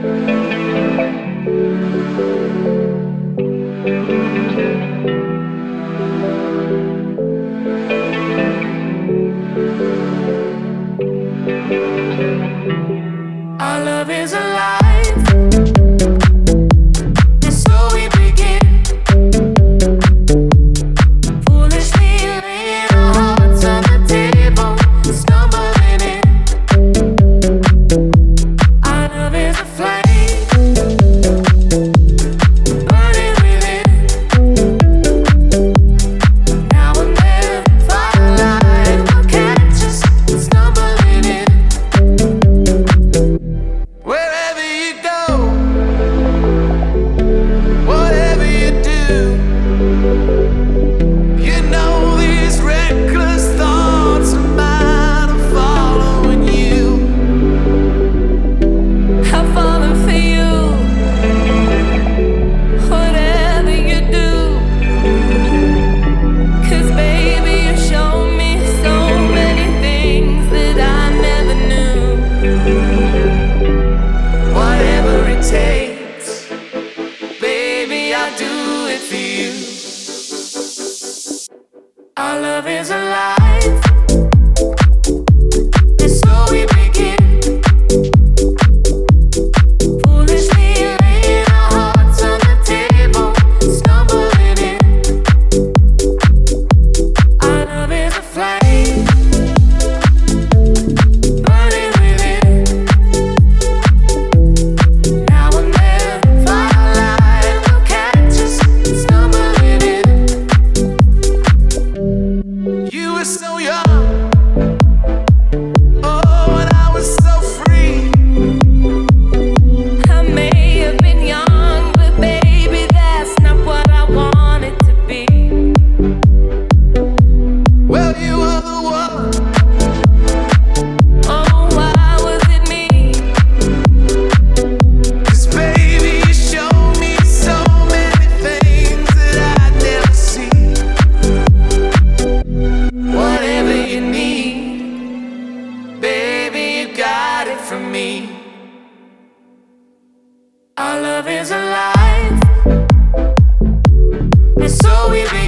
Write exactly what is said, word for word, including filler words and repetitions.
Our love is alive, and so we begin. Foolishly laying our hearts on the table, stumbling in. Our love is a flame, burning within. Now and then, firelight will catch us stumbling in. Wherever you go, whatever you do, you know these reckless thoughts of mine are following you. I'm falling for you, whatever you do. 'Cause baby, you show me so many things that I never knew. Whatever it takes, baby, I'll do it for you. Our love is alive, and so we begin. Foolishly laying our hearts on the table, stumbling in. Our love is a flame, burning within. Now and then, firelight will catch us stumbling in. You were so young, oh, and I was so free. I may have been young, but baby, that's not what I wanted to be. Well, you were the one. Oh, why was it me? 'Cause baby, you showed me so many things that I'd never see. Whatever you need, baby, you got it from me. Our love is alive, and so we begin.